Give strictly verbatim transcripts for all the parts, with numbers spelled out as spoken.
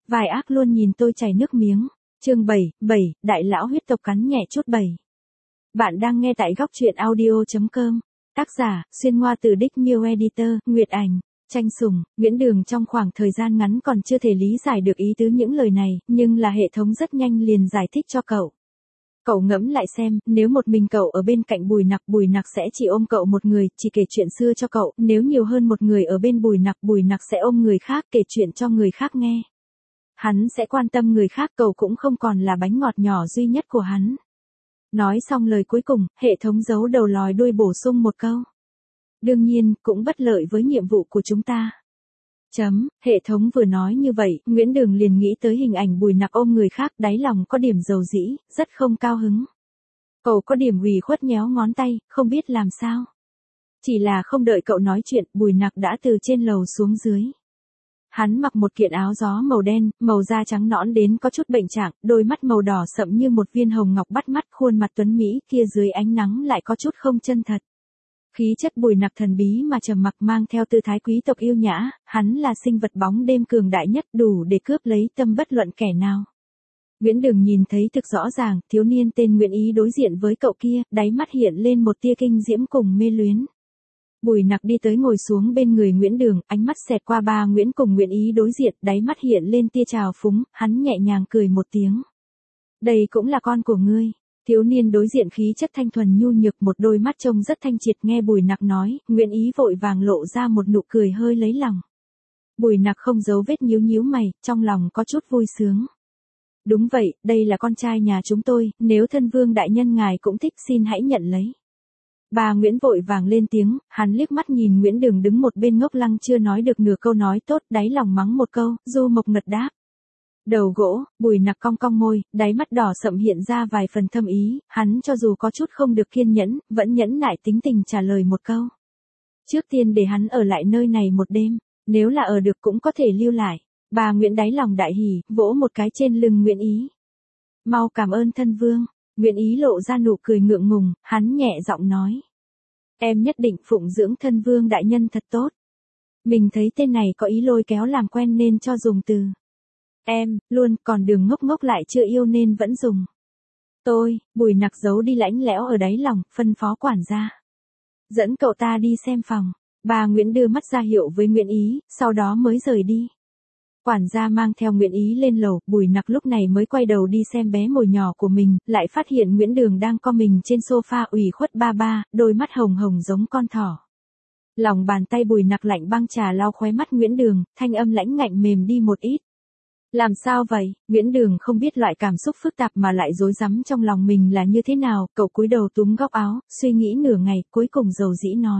Vài ác luôn nhìn tôi chảy nước miếng. Chương bảy, bảy, đại lão huyết tộc cắn nhẹ chút bảy. Bạn đang nghe tại góc truyện audio chấm com. Tác giả, xuyên hoa từ Đích Miêu Editor, Nguyệt Ảnh. Tranh sủng, Nguyễn Đường trong khoảng thời gian ngắn còn chưa thể lý giải được ý tứ những lời này, nhưng là hệ thống rất nhanh liền giải thích cho cậu. Cậu ngẫm lại xem, nếu một mình cậu ở bên cạnh Bùi Nặc, Bùi Nặc sẽ chỉ ôm cậu một người, chỉ kể chuyện xưa cho cậu, nếu nhiều hơn một người ở bên Bùi Nặc, Bùi Nặc sẽ ôm người khác kể chuyện cho người khác nghe. Hắn sẽ quan tâm người khác, cậu cũng không còn là bánh ngọt nhỏ duy nhất của hắn. Nói xong lời cuối cùng, hệ thống giấu đầu lòi đuôi bổ sung một câu. Đương nhiên, cũng bất lợi với nhiệm vụ của chúng ta. Chấm, hệ thống vừa nói như vậy, Nguyễn Đường liền nghĩ tới hình ảnh Bùi Nặc ôm người khác, đáy lòng có điểm dầu dĩ, rất không cao hứng. Cậu có điểm ủy khuất nhéo ngón tay, không biết làm sao. Chỉ là không đợi cậu nói chuyện, Bùi Nặc đã từ trên lầu xuống dưới. Hắn mặc một kiện áo gió màu đen, màu da trắng nõn đến có chút bệnh trạng, đôi mắt màu đỏ sậm như một viên hồng ngọc bắt mắt, khuôn mặt tuấn mỹ kia dưới ánh nắng lại có chút không chân thật. Khí chất Bùi Nặc thần bí mà trầm mặc, mang theo tư thái quý tộc yêu nhã, hắn là sinh vật bóng đêm cường đại nhất, đủ để cướp lấy tâm bất luận kẻ nào. Nguyễn Đường nhìn thấy thực rõ ràng, thiếu niên tên Nguyễn Ý đối diện với cậu kia, đáy mắt hiện lên một tia kinh diễm cùng mê luyến. Bùi Nặc đi tới ngồi xuống bên người Nguyễn Đường, ánh mắt xẹt qua ba Nguyễn cùng Nguyễn Ý đối diện, đáy mắt hiện lên tia trào phúng, hắn nhẹ nhàng cười một tiếng. Đây cũng là con của ngươi. Thiếu niên đối diện khí chất thanh thuần nhu nhược, một đôi mắt trông rất thanh triệt, nghe Bùi Nặc nói, Nguyễn Ý vội vàng lộ ra một nụ cười hơi lấy lòng. Bùi Nặc không giấu vết nhíu nhíu mày, trong lòng có chút vui sướng. Đúng vậy, đây là con trai nhà chúng tôi, nếu thân vương đại nhân ngài cũng thích xin hãy nhận lấy. Bà Nguyễn vội vàng lên tiếng, hắn liếc mắt nhìn Nguyễn Đường đứng một bên ngốc lăng chưa nói được nửa câu nói tốt, đáy lòng mắng một câu, du mộc ngật đáp. Đầu gỗ, Bùi Nặc cong cong môi, đáy mắt đỏ sậm hiện ra vài phần thâm ý, hắn cho dù có chút không được kiên nhẫn, vẫn nhẫn nại tính tình trả lời một câu. Trước tiên để hắn ở lại nơi này một đêm, nếu là ở được cũng có thể lưu lại. Bà Nguyễn đáy lòng đại hỉ, vỗ một cái trên lưng Nguyễn Ý. Mau cảm ơn thân vương. Nguyễn Ý lộ ra nụ cười ngượng ngùng, hắn nhẹ giọng nói. Em nhất định phụng dưỡng thân vương đại nhân thật tốt. Mình thấy tên này có ý lôi kéo làm quen nên cho dùng từ. Em, luôn, còn đường ngốc ngốc lại chưa yêu nên vẫn dùng. Tôi, Bùi Nặc giấu đi lãnh lẽo ở đáy lòng, phân phó quản gia. Dẫn cậu ta đi xem phòng. Bà Nguyễn đưa mắt ra hiệu với Nguyễn Ý, sau đó mới rời đi. Quản gia mang theo Nguyễn Ý lên lầu, Bùi Nặc lúc này mới quay đầu đi xem bé mồi nhỏ của mình, lại phát hiện Nguyễn Đường đang co mình trên sofa ủy khuất ba ba, đôi mắt hồng hồng giống con thỏ. Lòng bàn tay Bùi Nặc lạnh băng trà lau khóe mắt Nguyễn Đường, thanh âm lãnh ngạnh mềm đi một ít. Làm sao vậy? Nguyễn Đường không biết loại cảm xúc phức tạp mà lại rối rắm trong lòng mình là như thế nào, cậu cúi đầu túm góc áo, suy nghĩ nửa ngày, cuối cùng dầu dĩ nói.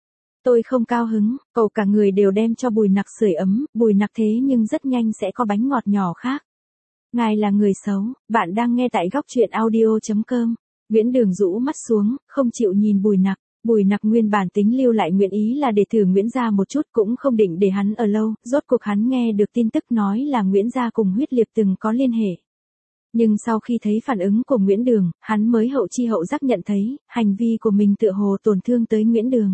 Tôi không cao hứng, cậu cả người đều đem cho Bùi Nặc sưởi ấm, Bùi Nặc thế nhưng rất nhanh sẽ có bánh ngọt nhỏ khác. Ngài là người xấu, bạn đang nghe tại góc truyện audio chấm com. Nguyễn Đường rũ mắt xuống, không chịu nhìn Bùi Nặc. Bùi Nặc nguyên bản tính lưu lại Nguyễn Ý là để thử Nguyễn gia một chút, cũng không định để hắn ở lâu, rốt cuộc hắn nghe được tin tức nói là Nguyễn gia cùng Huyết Liệt từng có liên hệ. Nhưng sau khi thấy phản ứng của Nguyễn Đường, hắn mới hậu chi hậu giác nhận thấy, hành vi của mình tựa hồ tổn thương tới Nguyễn Đường.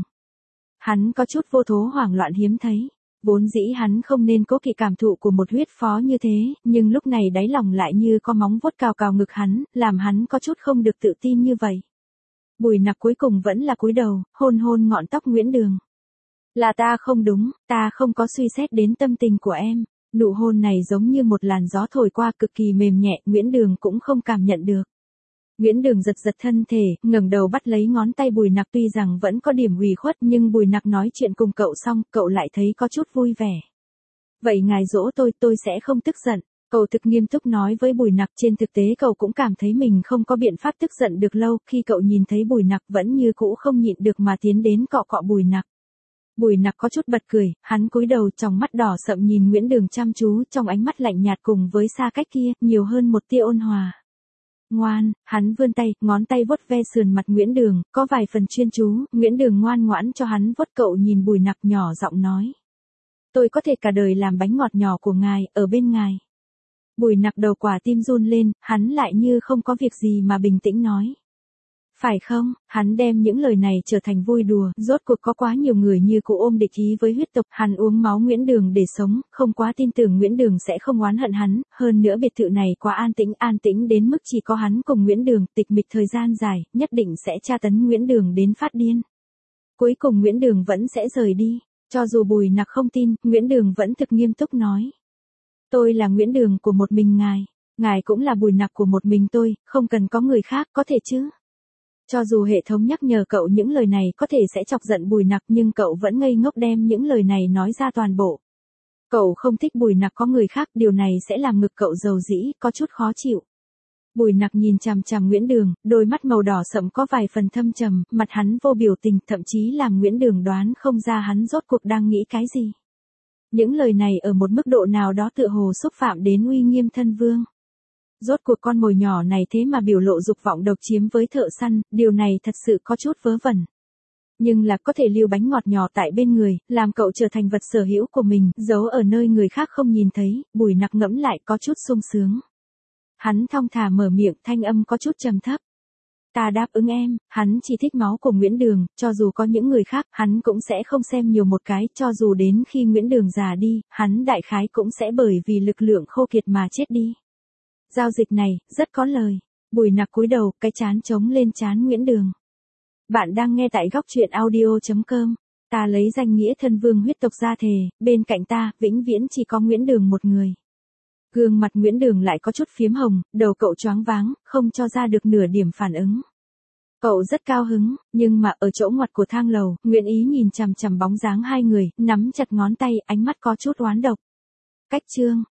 Hắn có chút vô thố hoảng loạn hiếm thấy. Vốn dĩ hắn không nên cố kỵ cảm thụ của một huyết phó như thế, nhưng lúc này đáy lòng lại như có móng vuốt cào cào ngực hắn, làm hắn có chút không được tự tin như vậy. Bùi Nặc cuối cùng vẫn là cúi đầu, hôn hôn ngọn tóc Nguyễn Đường. Là ta không đúng, ta không có suy xét đến tâm tình của em. Nụ hôn này giống như một làn gió thổi qua, cực kỳ mềm nhẹ, Nguyễn Đường cũng không cảm nhận được. Nguyễn Đường giật giật thân thể, ngẩng đầu bắt lấy ngón tay Bùi Nặc, tuy rằng vẫn có điểm ủy khuất nhưng Bùi Nặc nói chuyện cùng cậu xong, cậu lại thấy có chút vui vẻ. Vậy ngài dỗ tôi, tôi sẽ không tức giận. Cậu thực nghiêm túc nói với Bùi Nặc, trên thực tế cậu cũng cảm thấy mình không có biện pháp tức giận được lâu, khi cậu nhìn thấy Bùi Nặc vẫn như cũ không nhịn được mà tiến đến cọ cọ Bùi Nặc. Bùi Nặc có chút bật cười, hắn cúi đầu, trong mắt đỏ sậm nhìn Nguyễn Đường chăm chú, trong ánh mắt lạnh nhạt cùng với xa cách kia, nhiều hơn một tia ôn hòa. Ngoan, hắn vươn tay, ngón tay vuốt ve sườn mặt Nguyễn Đường, có vài phần chuyên chú, Nguyễn Đường ngoan ngoãn cho hắn vuốt, cậu nhìn Bùi Nặc nhỏ giọng nói. Tôi có thể cả đời làm bánh ngọt nhỏ của ngài, ở bên ngài. Bùi Nặc đầu quả tim run lên, hắn lại như không có việc gì mà bình tĩnh nói. Phải không, hắn đem những lời này trở thành vui đùa, rốt cuộc có quá nhiều người như cụ ôm địch ý với huyết tộc, hắn uống máu Nguyễn Đường để sống, không quá tin tưởng Nguyễn Đường sẽ không oán hận hắn, hơn nữa biệt thự này quá an tĩnh, an tĩnh đến mức chỉ có hắn cùng Nguyễn Đường, tịch mịch thời gian dài, nhất định sẽ tra tấn Nguyễn Đường đến phát điên. Cuối cùng Nguyễn Đường vẫn sẽ rời đi, cho dù Bùi Nặc không tin, Nguyễn Đường vẫn thực nghiêm túc nói. Tôi là Nguyễn Đường của một mình ngài, ngài cũng là Bùi Nặc của một mình tôi, không cần có người khác, có thể chứ? Cho dù hệ thống nhắc nhở cậu những lời này có thể sẽ chọc giận Bùi Nặc nhưng cậu vẫn ngây ngốc đem những lời này nói ra toàn bộ. Cậu không thích Bùi Nặc có người khác, điều này sẽ làm ngực cậu dầu dĩ, có chút khó chịu. Bùi Nặc nhìn chằm chằm Nguyễn Đường, đôi mắt màu đỏ sẫm có vài phần thâm trầm, mặt hắn vô biểu tình, thậm chí làm Nguyễn Đường đoán không ra hắn rốt cuộc đang nghĩ cái gì. Những lời này ở một mức độ nào đó tựa hồ xúc phạm đến uy nghiêm thân vương. Rốt cuộc con mồi nhỏ này thế mà biểu lộ dục vọng độc chiếm với thợ săn, điều này thật sự có chút vớ vẩn. Nhưng là có thể lưu bánh ngọt nhỏ tại bên người, làm cậu trở thành vật sở hữu của mình, giấu ở nơi người khác không nhìn thấy, Bùi Nặc ngẫm lại có chút sung sướng. Hắn thong thả mở miệng, thanh âm có chút trầm thấp. Ta đáp ứng em, hắn chỉ thích máu của Nguyễn Đường, cho dù có những người khác, hắn cũng sẽ không xem nhiều một cái, cho dù đến khi Nguyễn Đường già đi, hắn đại khái cũng sẽ bởi vì lực lượng khô kiệt mà chết đi. Giao dịch này, rất có lời. Bùi Nặc cúi đầu, cái chán trống lên trán Nguyễn Đường. Bạn đang nghe tại góc truyện audio chấm com. Ta lấy danh nghĩa thân vương huyết tộc ra thề, bên cạnh ta, vĩnh viễn chỉ có Nguyễn Đường một người. Gương mặt Nguyễn Đường lại có chút phiếm hồng, đầu cậu choáng váng, không cho ra được nửa điểm phản ứng. Cậu rất cao hứng, nhưng mà ở chỗ ngoặt của thang lầu, Nguyễn Ý nhìn chằm chằm bóng dáng hai người, nắm chặt ngón tay, ánh mắt có chút oán độc. Cách chương,